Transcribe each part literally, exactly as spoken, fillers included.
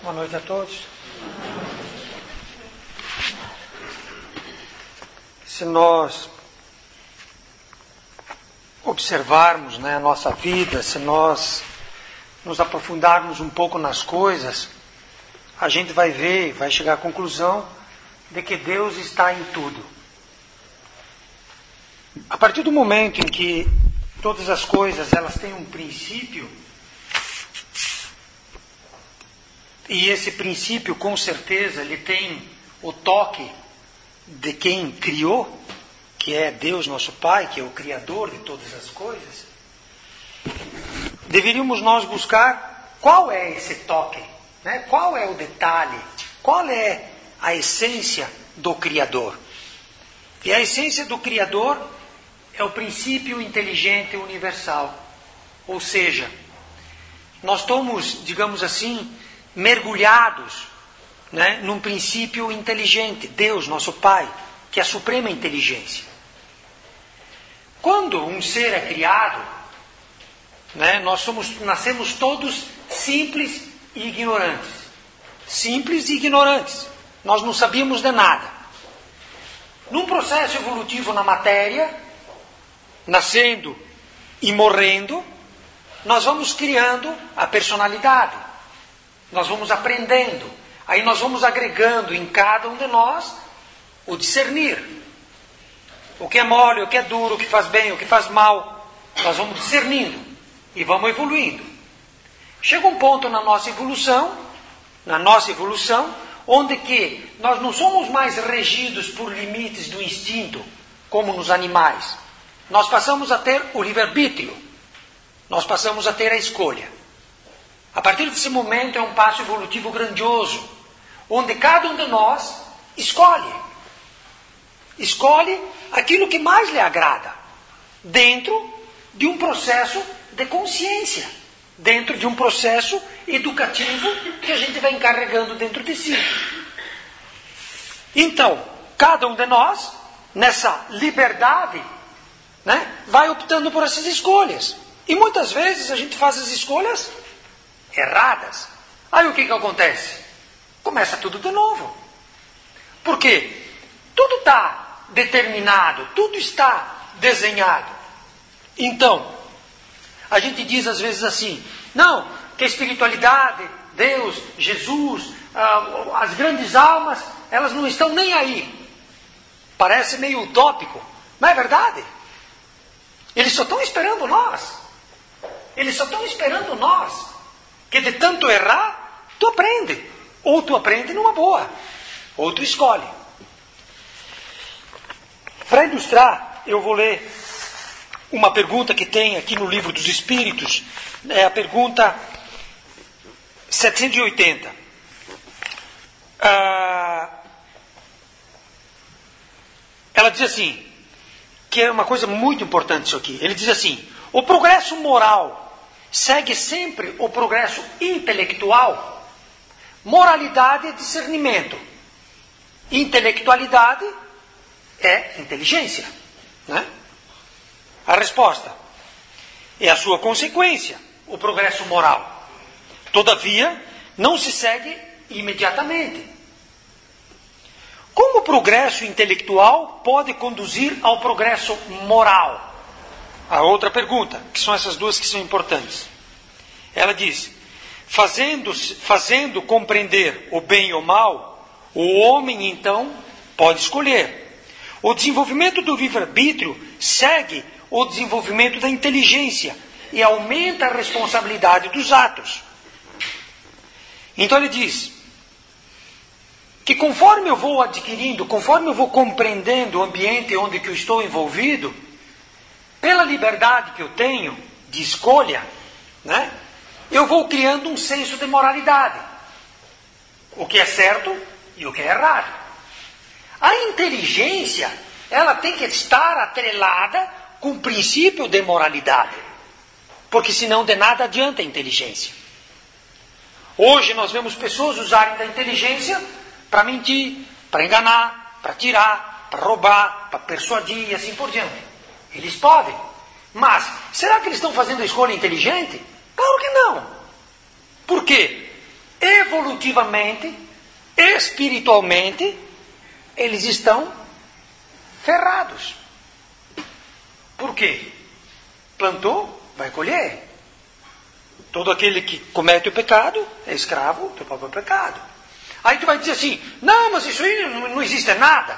Boa noite a todos. Se nós observarmos, né, a nossa vida, se nós nos aprofundarmos um pouco nas coisas, a gente vai ver, vai chegar à conclusão de que Deus está em tudo. A partir do momento em que todas as coisas elas têm um princípio, e esse princípio, com certeza, ele tem o toque de quem criou, que é Deus, nosso Pai, que é o Criador de todas as coisas. Deveríamos nós buscar qual é esse toque, né? Qual é o detalhe, qual é a essência do Criador. E a essência do Criador é o princípio inteligente universal. Ou seja, nós estamos, digamos assim, mergulhados, né, num princípio inteligente, Deus, nosso Pai, que é a suprema inteligência. Quando um ser é criado, né, nós somos, nascemos todos simples e ignorantes. Simples e ignorantes. Nós não sabíamos de nada. Num processo evolutivo na matéria, nascendo e morrendo, nós vamos criando a personalidade. Nós vamos aprendendo. Aí nós vamos agregando em cada um de nós o discernir. O que é mole, o que é duro, o que faz bem, o que faz mal. Nós vamos discernindo e vamos evoluindo. Chega um ponto na nossa evolução, na nossa evolução, onde que nós não somos mais regidos por limites do instinto, como nos animais. Nós passamos a ter o livre-arbítrio. Nós passamos a ter a escolha. A partir desse momento é um passo evolutivo grandioso, onde cada um de nós escolhe. Escolhe aquilo que mais lhe agrada, dentro de um processo de consciência, dentro de um processo educativo que a gente vai encarregando dentro de si. Então, cada um de nós, nessa liberdade, né, vai optando por essas escolhas. E muitas vezes a gente faz as escolhas erradas. Aí o que que acontece? Começa tudo de novo. Por quê? Tudo está determinado, tudo está desenhado. Então, a gente diz às vezes assim, não, que a espiritualidade, Deus, Jesus, as grandes almas, elas não estão nem aí. Parece meio utópico, mas é verdade. Eles só estão esperando nós. Eles só estão esperando nós. Que de tanto errar, tu aprende. Ou tu aprende numa boa, ou tu escolhe. Para ilustrar, eu vou ler uma pergunta que tem aqui no Livro dos Espíritos. É a pergunta setecentos e oitenta. Ah, ela diz assim, que é uma coisa muito importante isso aqui. Ele diz assim, o progresso moral segue sempre o progresso intelectual? Moralidade é discernimento. Intelectualidade é inteligência. Né? A resposta é a sua consequência, o progresso moral. Todavia, não se segue imediatamente. Como o progresso intelectual pode conduzir ao progresso moral? A outra pergunta, que são essas duas que são importantes. Ela diz, fazendo, fazendo compreender o bem e o mal, o homem então pode escolher. O desenvolvimento do livre-arbítrio segue o desenvolvimento da inteligência e aumenta a responsabilidade dos atos. Então ele diz que conforme eu vou adquirindo, conforme eu vou compreendendo o ambiente onde que eu estou envolvido, pela liberdade que eu tenho de escolha, né, eu vou criando um senso de moralidade. O que é certo e o que é errado. A inteligência, ela tem que estar atrelada com o princípio de moralidade. Porque senão de nada adianta a inteligência. Hoje nós vemos pessoas usarem da inteligência para mentir, para enganar, para tirar, para roubar, para persuadir e assim por diante. Eles podem. Mas, será que eles estão fazendo a escolha inteligente? Claro que não. Por quê? evolutivamente, espiritualmente, eles estão ferrados. Por quê? Plantou, vai colher. Todo aquele que comete o pecado é escravo do próprio pecado. Aí tu vai dizer assim, não, mas isso aí não, não existe nada.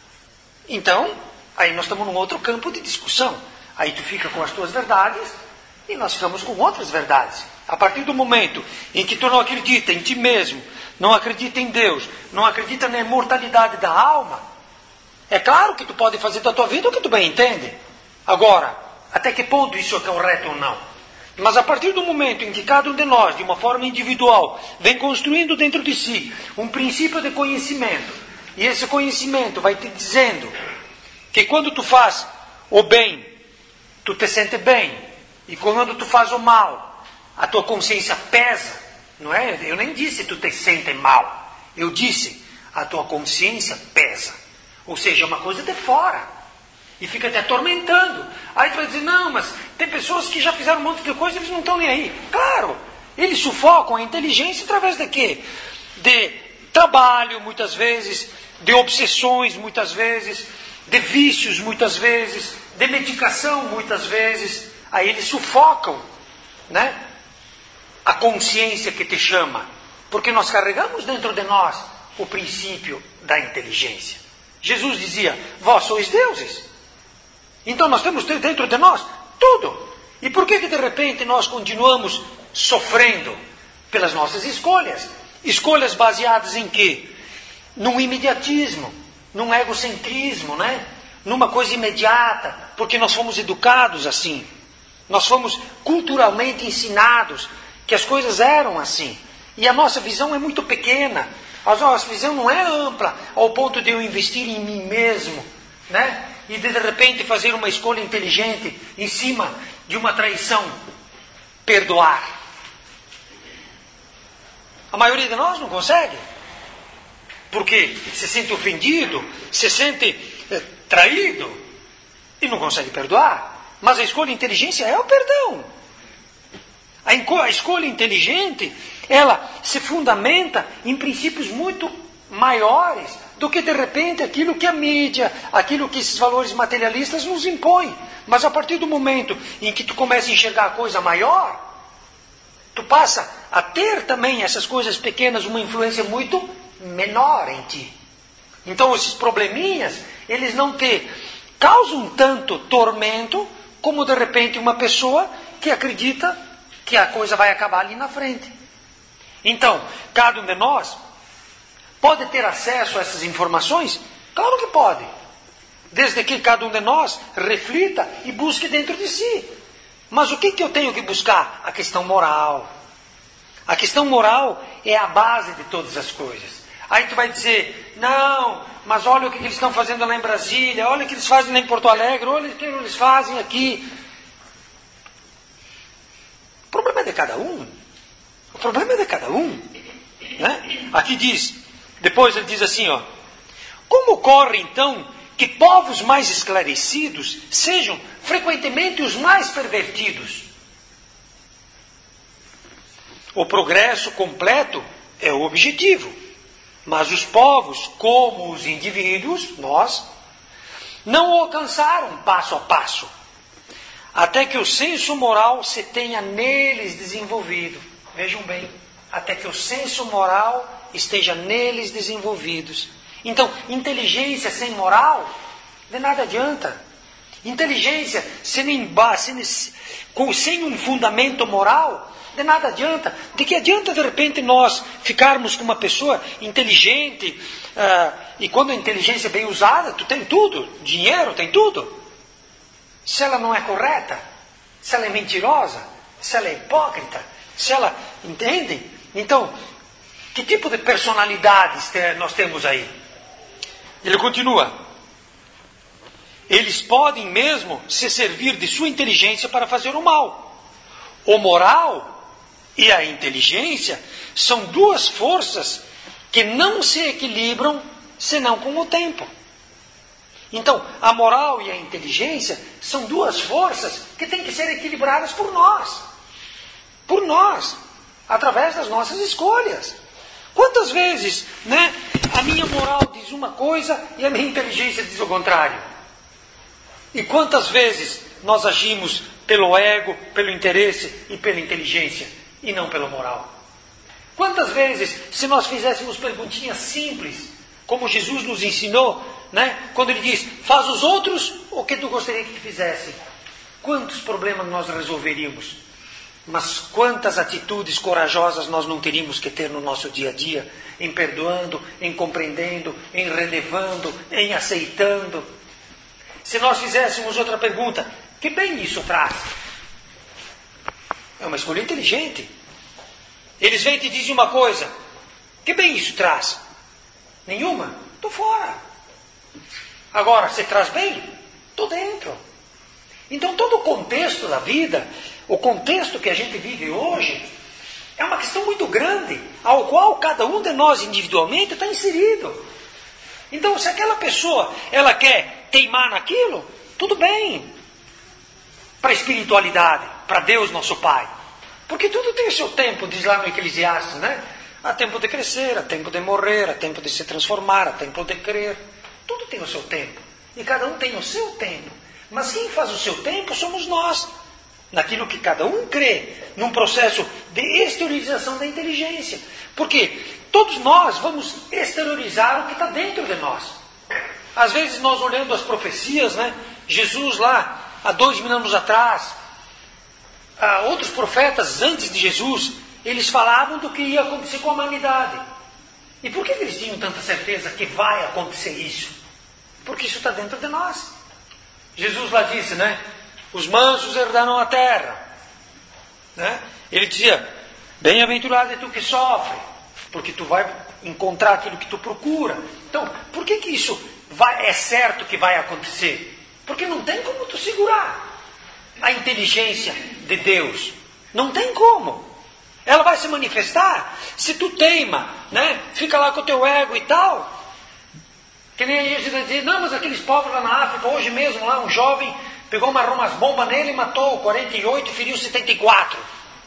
Então, aí nós estamos num outro campo de discussão. Aí tu fica com as tuas verdades e nós ficamos com outras verdades. A partir do momento em que tu não acredita em ti mesmo, não acredita em Deus, não acredita na imortalidade da alma, é claro que tu pode fazer da tua vida o que tu bem entende. Agora, até que ponto isso é correto ou não? Mas a partir do momento em que cada um de nós, de uma forma individual, vem construindo dentro de si um princípio de conhecimento, e esse conhecimento vai te dizendo que quando tu faz o bem, tu te sente bem, e quando tu faz o mal, a tua consciência pesa, não é? Eu nem disse tu te sente mal, eu disse a tua consciência pesa, ou seja, uma coisa de fora. E fica te atormentando. Aí tu vai dizer, não, mas tem pessoas que já fizeram um monte de coisa e eles não estão nem aí. Claro, eles sufocam a inteligência através de quê? De trabalho, muitas vezes, de obsessões, muitas vezes, de vícios, muitas vezes, de medicação, muitas vezes. Aí eles sufocam, né? A consciência que te chama. Porque nós carregamos dentro de nós o princípio da inteligência. Jesus dizia, vós sois deuses. Então nós temos dentro de nós tudo. E por que que de repente nós continuamos sofrendo pelas nossas escolhas? Escolhas baseadas em quê? Num imediatismo, num egocentrismo, né? Numa coisa imediata, porque nós fomos educados assim. Nós fomos culturalmente ensinados que as coisas eram assim. E a nossa visão é muito pequena. A nossa visão não é ampla ao ponto de eu investir em mim mesmo, né? E de, de repente fazer uma escolha inteligente em cima de uma traição. Perdoar. A maioria de nós não consegue. Porque se sente ofendido, se sente eh, traído e não consegue perdoar. Mas a escolha inteligente é o perdão. A, enco- a escolha inteligente, ela se fundamenta em princípios muito maiores do que de repente aquilo que a mídia, aquilo que esses valores materialistas nos impõem. Mas a partir do momento em que tu começa a enxergar a coisa maior, tu passa a ter também essas coisas pequenas uma influência muito menor em ti. Então esses probleminhas, eles não te causam tanto tormento como de repente uma pessoa que acredita que a coisa vai acabar ali na frente. Então, cada um de nós pode ter acesso a essas informações? Claro que pode. Desde que cada um de nós reflita e busque dentro de si. Mas o que, que eu tenho que buscar? A questão moral. A questão moral é a base de todas as coisas. Aí tu vai dizer, não, mas olha o que eles estão fazendo lá em Brasília, olha o que eles fazem lá em Porto Alegre, olha o que eles fazem aqui. O problema é de cada um. O problema é de cada um. Né? Aqui diz, depois ele diz assim, ó, como ocorre então que povos mais esclarecidos sejam frequentemente os mais pervertidos? O progresso completo é o objetivo, mas os povos, como os indivíduos, nós, não o alcançaram passo a passo, até que o senso moral se tenha neles desenvolvido. Vejam bem, até que o senso moral esteja neles desenvolvidos. Então, inteligência sem moral, de nada adianta. Inteligência sem, sem, sem um fundamento moral, de nada adianta. De que adianta, de repente, nós ficarmos com uma pessoa inteligente, uh, e quando a inteligência é bem usada, tu tem tudo, dinheiro, tem tudo. Se ela não é correta, se ela é mentirosa, se ela é hipócrita, se ela... Entende? Então, que tipo de personalidades nós temos aí? Ele continua. Eles podem mesmo se servir de sua inteligência para fazer o mal. O moral e a inteligência são duas forças que não se equilibram senão com o tempo. Então, a moral e a inteligência são duas forças que têm que ser equilibradas por nós. Por nós. Através das nossas escolhas. Quantas vezes, né, a minha moral diz uma coisa e a minha inteligência diz o contrário? E quantas vezes nós agimos pelo ego, pelo interesse e pela inteligência e não pela moral? Quantas vezes, se nós fizéssemos perguntinhas simples, como Jesus nos ensinou, né, quando ele diz, faz os outros o que tu gostaria que te fizessem, quantos problemas nós resolveríamos? Mas quantas atitudes corajosas nós não teríamos que ter no nosso dia a dia, em perdoando, em compreendendo, em relevando, em aceitando. Se nós fizéssemos outra pergunta, que bem isso traz? É uma escolha inteligente. Eles vêm e te dizem uma coisa, que bem isso traz? Nenhuma? Estou fora. Agora, você traz bem? Estou dentro. Então todo o contexto da vida, o contexto que a gente vive hoje, é uma questão muito grande, ao qual cada um de nós individualmente está inserido. Então se aquela pessoa, ela quer teimar naquilo, tudo bem. Para a espiritualidade, para Deus nosso Pai. Porque tudo tem o seu tempo, diz lá no Eclesiastes, né? Há tempo de crescer, há tempo de morrer, há tempo de se transformar, há tempo de crer. Tudo tem o seu tempo. E cada um tem o seu tempo. Mas quem faz o seu tempo somos nós. Naquilo que cada um crê. Num processo de exteriorização da inteligência. Porque todos nós vamos exteriorizar o que está dentro de nós. Às vezes nós olhando as profecias, né? Jesus lá, há dois mil anos atrás, ah, outros profetas antes de Jesus, eles falavam do que ia acontecer com a humanidade. E por que eles tinham tanta certeza que vai acontecer isso? Porque isso está dentro de nós. Jesus lá disse, né? Os mansos herdarão a terra. Né? Ele dizia, bem-aventurado é tu que sofre, porque tu vai encontrar aquilo que tu procura. Então, por que que isso vai, é certo que vai acontecer? Porque não tem como tu segurar a inteligência de Deus. Não tem como. Ela vai se manifestar se tu teima, né? Fica lá com o teu ego e tal. Que nem a gente vai dizer, não, mas aqueles povos lá na África, hoje mesmo lá um jovem pegou uma umas bombas nele e matou quarenta e oito e feriu setenta e quatro.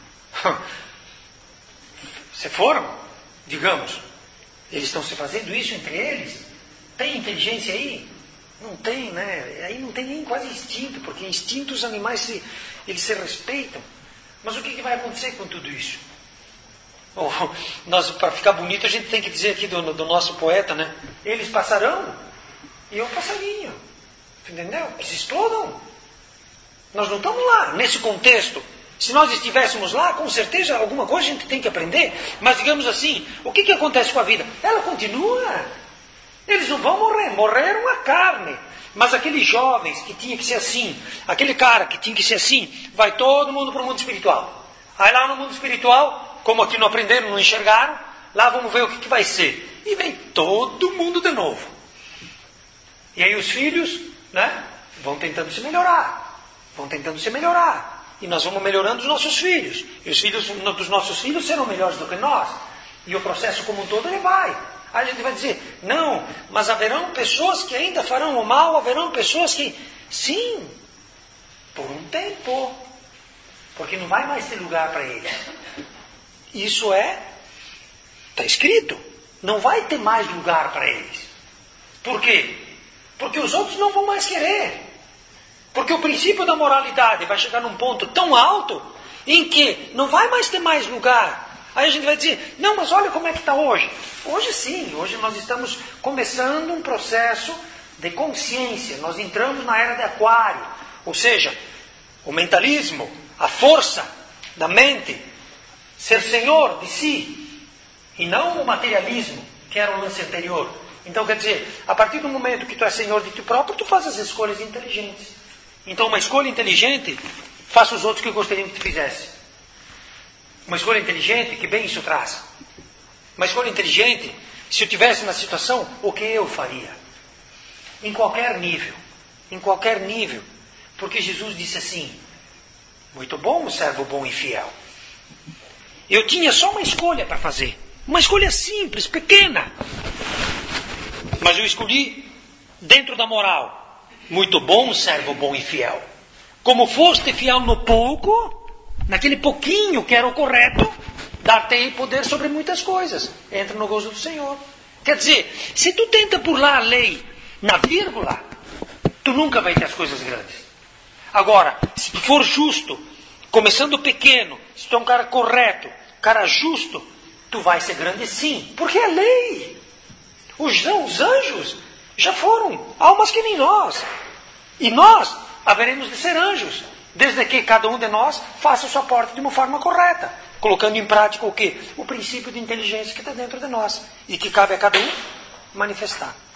Se foram, digamos, eles estão se fazendo isso entre eles? Tem inteligência aí? Não tem, né? Aí não tem nem quase instinto, porque instintos animais se, eles se respeitam. Mas o que, que vai acontecer com tudo isso? Oh, nós, para ficar bonito, a gente tem que dizer aqui do, do nosso poeta, né? Eles passarão e eu passarinho. Entendeu? Eles explodam. Nós não estamos lá, nesse contexto. Se nós estivéssemos lá, com certeza alguma coisa a gente tem que aprender. Mas digamos assim, o que, que acontece com a vida? Ela continua. Eles não vão morrer, morreram a carne. Mas aqueles jovens que tinham que ser assim, aquele cara que tinha que ser assim, vai todo mundo para o mundo espiritual. Aí lá no mundo espiritual, como aqui não aprenderam, não enxergaram, lá vamos ver o que, que vai ser. E vem todo mundo de novo. E aí os filhos, né, vão tentando se melhorar. Vão tentando se melhorar. E nós vamos melhorando os nossos filhos. E os filhos dos nossos filhos serão melhores do que nós. E o processo como um todo ele vai. Aí a gente vai dizer, não, mas haverão pessoas que ainda farão o mal, haverão pessoas que... Sim, por um tempo. Porque não vai mais ter lugar para eles. Isso é... Está escrito. Não vai ter mais lugar para eles. Por quê? Porque os outros não vão mais querer. Porque o princípio da moralidade vai chegar num ponto tão alto em que não vai mais ter mais lugar. Aí a gente vai dizer, não, mas olha como é que está hoje. Hoje sim, hoje nós estamos começando um processo de consciência. Nós entramos na era de Aquário. Ou seja, o mentalismo, a força da mente, ser senhor de si. E não o materialismo, que era o lance anterior. Então quer dizer, a partir do momento que tu és senhor de ti próprio, tu faz as escolhas inteligentes. Então uma escolha inteligente, faça os outros que gostariam que tu fizesse. Uma escolha inteligente, que bem isso traz. Uma escolha inteligente, se eu estivesse na situação, o que eu faria? Em qualquer nível. Em qualquer nível. Porque Jesus disse assim, muito bom, servo bom e fiel. Eu tinha só uma escolha para fazer. Uma escolha simples, pequena. Mas eu escolhi dentro da moral. Muito bom, servo bom e fiel. Como foste fiel no pouco, naquele pouquinho que era o correto, Dar-te-ei poder sobre muitas coisas. Entra no gozo do Senhor. Quer dizer, se tu tenta burlar a lei na vírgula, tu nunca vai ter as coisas grandes. Agora, se tu for justo, começando pequeno, se tu é um cara correto, cara justo, tu vai ser grande sim. Porque é lei. Os, os anjos já foram almas que nem nós. E nós haveremos de ser anjos, desde que cada um de nós faça a sua parte de uma forma correta, colocando em prática o quê? O princípio de inteligência que está dentro de nós e que cabe a cada um manifestar.